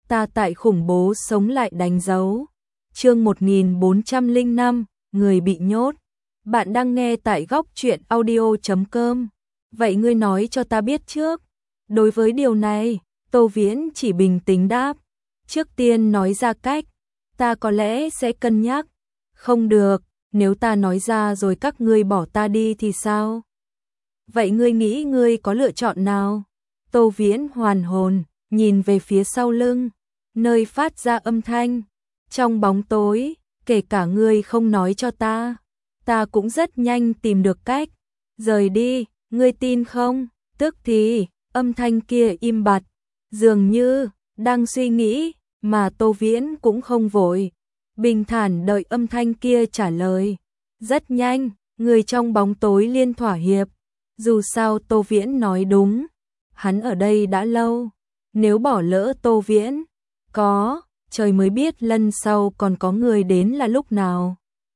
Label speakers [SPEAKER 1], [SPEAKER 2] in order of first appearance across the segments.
[SPEAKER 1] ta tại khủng bố sống lại đánh dấu. Chương 1405, người bị nhốt. Bạn đang nghe tại góc truyện audio.com. Vậy ngươi nói cho ta biết trước. Đối với điều này, Tô Viễn chỉ bình tĩnh đáp. Trước tiên nói ra cách, ta có lẽ sẽ cân nhắc. Không được, nếu ta nói ra rồi các ngươi bỏ ta đi thì sao? Vậy ngươi nghĩ ngươi có lựa chọn nào? Tô Viễn hoàn hồn, nhìn về phía sau lưng, nơi phát ra âm thanh. Trong bóng tối, kể cả ngươi không nói cho ta cũng rất nhanh tìm được cách. Rời đi, ngươi tin không? Tức thì, âm thanh kia im bặt, dường như đang suy nghĩ, mà Tô Viễn cũng không vội. Bình thản đợi âm thanh kia trả lời. Rất nhanh, người trong bóng tối liên thỏa hiệp. Dù sao Tô Viễn nói đúng, hắn ở đây đã lâu. Nếu bỏ lỡ Tô Viễn, trời mới biết lần sau còn có người đến là lúc nào.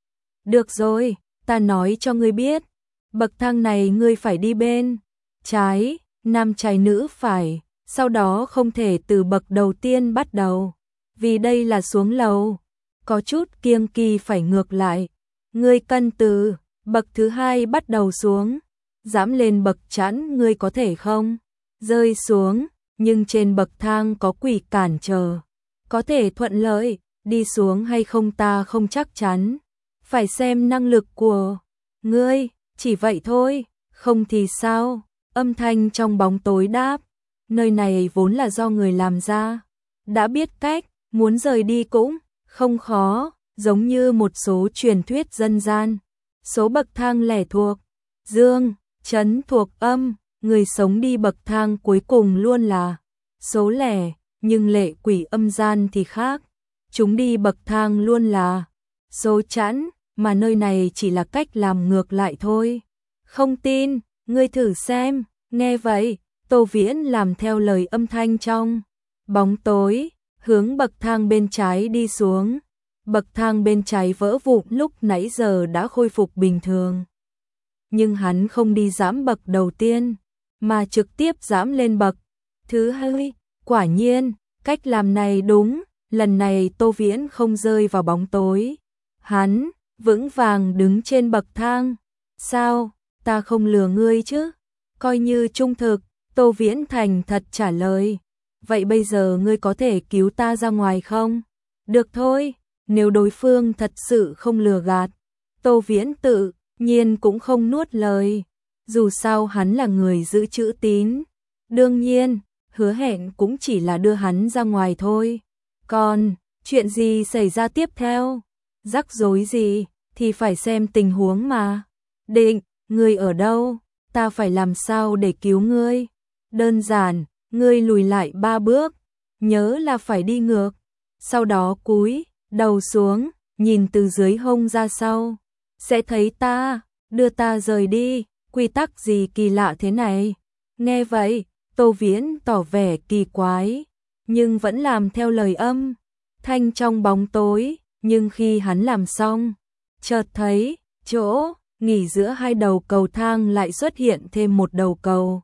[SPEAKER 1] Được rồi, ta nói cho ngươi biết. Bậc thang này ngươi phải đi bên trái, nam trái nữ phải, sau đó không thể từ bậc đầu tiên bắt đầu. Vì đây là xuống lầu, có chút kiêng kỳ phải ngược lại. Ngươi cần từ bậc thứ hai bắt đầu xuống. Dám lên bậc chẵn ngươi có thể không? Rơi xuống, nhưng trên bậc thang có quỷ cản trở. Có thể thuận lợi, đi xuống hay không ta không chắc chắn. Phải xem năng lực của ngươi, chỉ vậy thôi, không thì sao? Âm thanh trong bóng tối đáp, nơi này vốn là do người làm ra. Đã biết cách, muốn rời đi cũng không khó, giống như một số truyền thuyết dân gian. Số bậc thang lẻ thuộc dương, trấn thuộc âm, người sống đi bậc thang cuối cùng luôn là số lẻ, nhưng lệ quỷ âm gian thì khác. Chúng đi bậc thang luôn là số chẵn, mà nơi này chỉ là cách làm ngược lại thôi. Không tin, ngươi thử xem. Nghe vậy, Tô Viễn làm theo lời âm thanh trong bóng tối, hướng bậc thang bên trái đi xuống. Bậc thang bên trái vỡ vụn lúc nãy giờ đã khôi phục bình thường. Nhưng hắn không đi giẫm bậc đầu tiên, mà trực tiếp giẫm lên bậc thứ hai. Quả nhiên, cách làm này đúng, lần này Tô Viễn không rơi vào bóng tối. Hắn vững vàng đứng trên bậc thang. Sao, ta không lừa ngươi chứ? Coi như trung thực, Tô Viễn thành thật trả lời. Vậy bây giờ ngươi có thể cứu ta ra ngoài không? Được thôi, nếu đối phương thật sự không lừa gạt. Tô Viễn tự nhiên cũng không nuốt lời. Dù sao hắn là người giữ chữ tín. Đương nhiên, hứa hẹn cũng chỉ là đưa hắn ra ngoài thôi. Còn, chuyện gì xảy ra tiếp theo? Rắc rối gì, thì phải xem tình huống mà. Định, ngươi ở đâu? Ta phải làm sao để cứu ngươi? Đơn giản, ngươi lùi lại 3 bước. Nhớ là phải đi ngược. Sau đó cúi đầu xuống, nhìn từ dưới hông ra sau. Sẽ thấy ta, đưa ta rời đi. Quy tắc gì kỳ lạ thế này? Nghe vậy, Tô Viễn tỏ vẻ kỳ quái, nhưng vẫn làm theo lời âm thanh trong bóng tối. Nhưng khi hắn làm xong, chợt thấy chỗ nghỉ giữa hai đầu cầu thang lại xuất hiện thêm một đầu cầu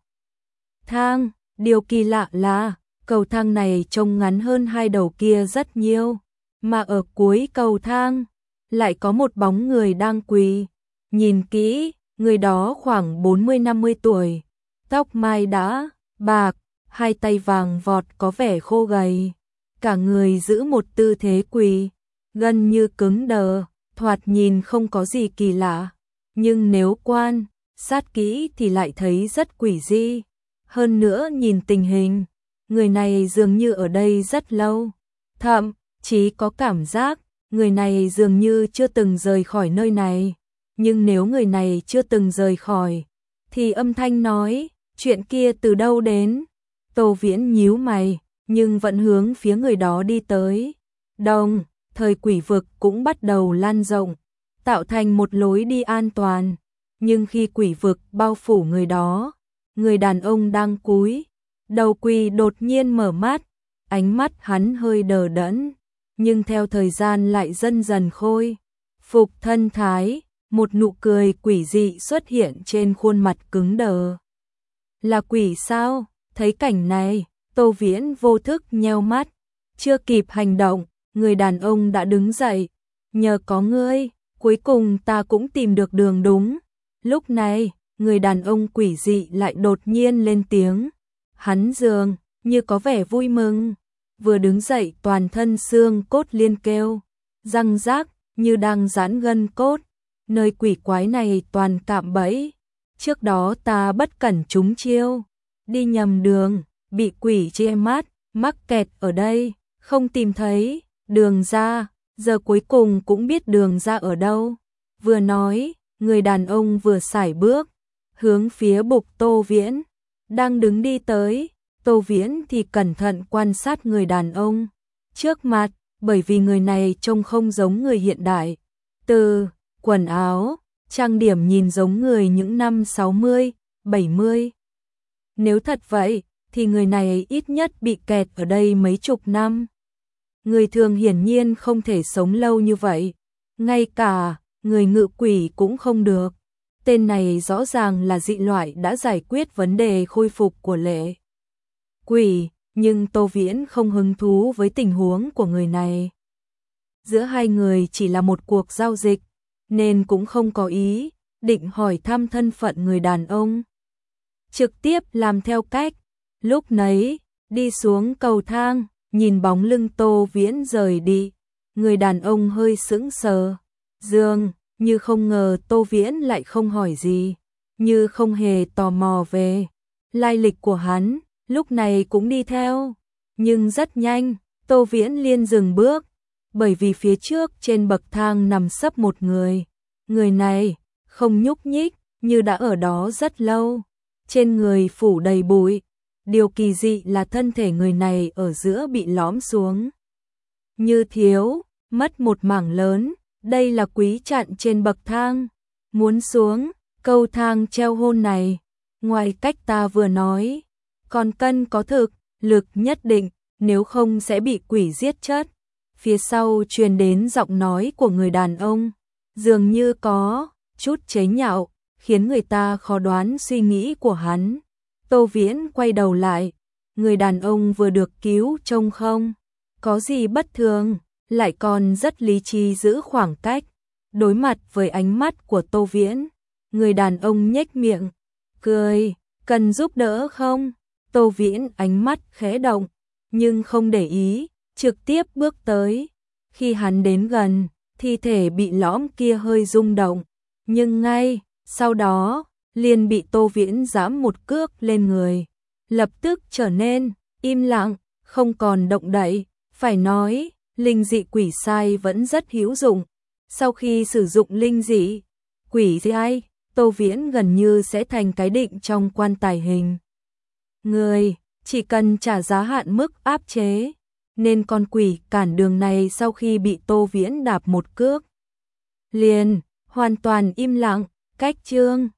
[SPEAKER 1] thang. Điều kỳ lạ là cầu thang này trông ngắn hơn hai đầu kia rất nhiều, mà ở cuối cầu thang lại có một bóng người đang quỳ. Nhìn kỹ, người đó khoảng 40-50 tuổi, tóc mai đã bạc, hai tay vàng vọt có vẻ khô gầy, cả người giữ một tư thế quỳ gần như cứng đờ, thoạt nhìn không có gì kỳ lạ, nhưng nếu quan sát kỹ thì lại thấy rất quỷ dị. Hơn nữa nhìn tình hình, người này dường như ở đây rất lâu, thậm chí có cảm giác người này dường như chưa từng rời khỏi nơi này. Nhưng nếu người này chưa từng rời khỏi, thì âm thanh nói, chuyện kia từ đâu đến? Tô Viễn nhíu mày, nhưng vẫn hướng phía người đó đi tới. Đồng thời quỷ vực cũng bắt đầu lan rộng, tạo thành một lối đi an toàn. Nhưng khi quỷ vực bao phủ người đó, người đàn ông đang cúi đầu quỳ đột nhiên mở mắt, ánh mắt hắn hơi đờ đẫn, nhưng theo thời gian lại dần dần khôi phục thân thái, một nụ cười quỷ dị xuất hiện trên khuôn mặt cứng đờ. Là quỷ sao? Thấy cảnh này, Tô Viễn vô thức nheo mắt, Chưa kịp hành động, người đàn ông đã đứng dậy. Nhờ có ngươi, cuối cùng ta cũng tìm được đường đúng. Lúc này, người đàn ông quỷ dị lại đột nhiên lên tiếng. Hắn dường như có vẻ vui mừng. Vừa đứng dậy toàn thân xương cốt liên kêu. Răng rác như đang giãn gân cốt. Nơi quỷ quái này toàn cạm bẫy. Trước đó ta bất cẩn trúng chiêu. Đi nhầm đường, bị quỷ che mắt, mắc kẹt ở đây, không tìm thấy đường ra, giờ cuối cùng cũng biết đường ra ở đâu. Vừa nói, người đàn ông vừa sải bước, hướng phía Bục Tô Viễn, đang đứng đi tới. Tô Viễn thì cẩn thận quan sát người đàn ông trước mặt, bởi vì người này trông không giống người hiện đại. Từ quần áo, trang điểm nhìn giống người những năm 60, 70. Nếu thật vậy, thì người này ít nhất bị kẹt ở đây mấy chục năm. Người thường hiển nhiên không thể sống lâu như vậy, ngay cả người ngự quỷ cũng không được. Tên này rõ ràng là dị loại đã giải quyết vấn đề khôi phục của lệ quỷ, nhưng Tô Viễn không hứng thú với tình huống của người này. Giữa hai người chỉ là một cuộc giao dịch, nên cũng không có ý định hỏi thăm thân phận người đàn ông. Trực tiếp làm theo cách, lúc nấy, đi xuống cầu thang, nhìn bóng lưng Tô Viễn rời đi. Người đàn ông hơi sững sờ, dường như không ngờ Tô Viễn lại không hỏi gì, như không hề tò mò về lai lịch của hắn, lúc này cũng đi theo. Nhưng rất nhanh, Tô Viễn liền dừng bước, bởi vì phía trước trên bậc thang nằm sấp một người. Người này không nhúc nhích, như đã ở đó rất lâu. Trên người phủ đầy bụi. Điều kỳ dị là thân thể người này ở giữa bị lõm xuống. Như thiếu, mất một mảng lớn. Đây là quý chặn trên bậc thang. Muốn xuống, cầu thang treo hôn này. Ngoài cách ta vừa nói, còn cần có thực lực nhất định, nếu không sẽ bị quỷ giết chết. Phía sau truyền đến giọng nói của người đàn ông, dường như có chút chế nhạo, khiến người ta khó đoán suy nghĩ của hắn. Tô Viễn quay đầu lại, người đàn ông vừa được cứu trông không có gì bất thường, lại còn rất lý trí giữ khoảng cách. Đối mặt với ánh mắt của Tô Viễn, người đàn ông nhếch miệng, cười, cần giúp đỡ không? Tô Viễn ánh mắt khẽ động, nhưng không để ý, trực tiếp bước tới. Khi hắn đến gần, thi thể bị lõm kia hơi rung động, nhưng ngay sau đó, liền bị Tô Viễn giẫm một cước lên người. Lập tức trở nên im lặng, không còn động đậy. Phải nói, linh dị quỷ sai vẫn rất hữu dụng. Sau khi sử dụng linh dị quỷ sai, Tô Viễn gần như sẽ thành cái định trong quan tài hình người, chỉ cần trả giá hạn mức áp chế. Nên con quỷ cản đường này sau khi bị Tô Viễn đạp một cước, liền hoàn toàn im lặng. Cách chương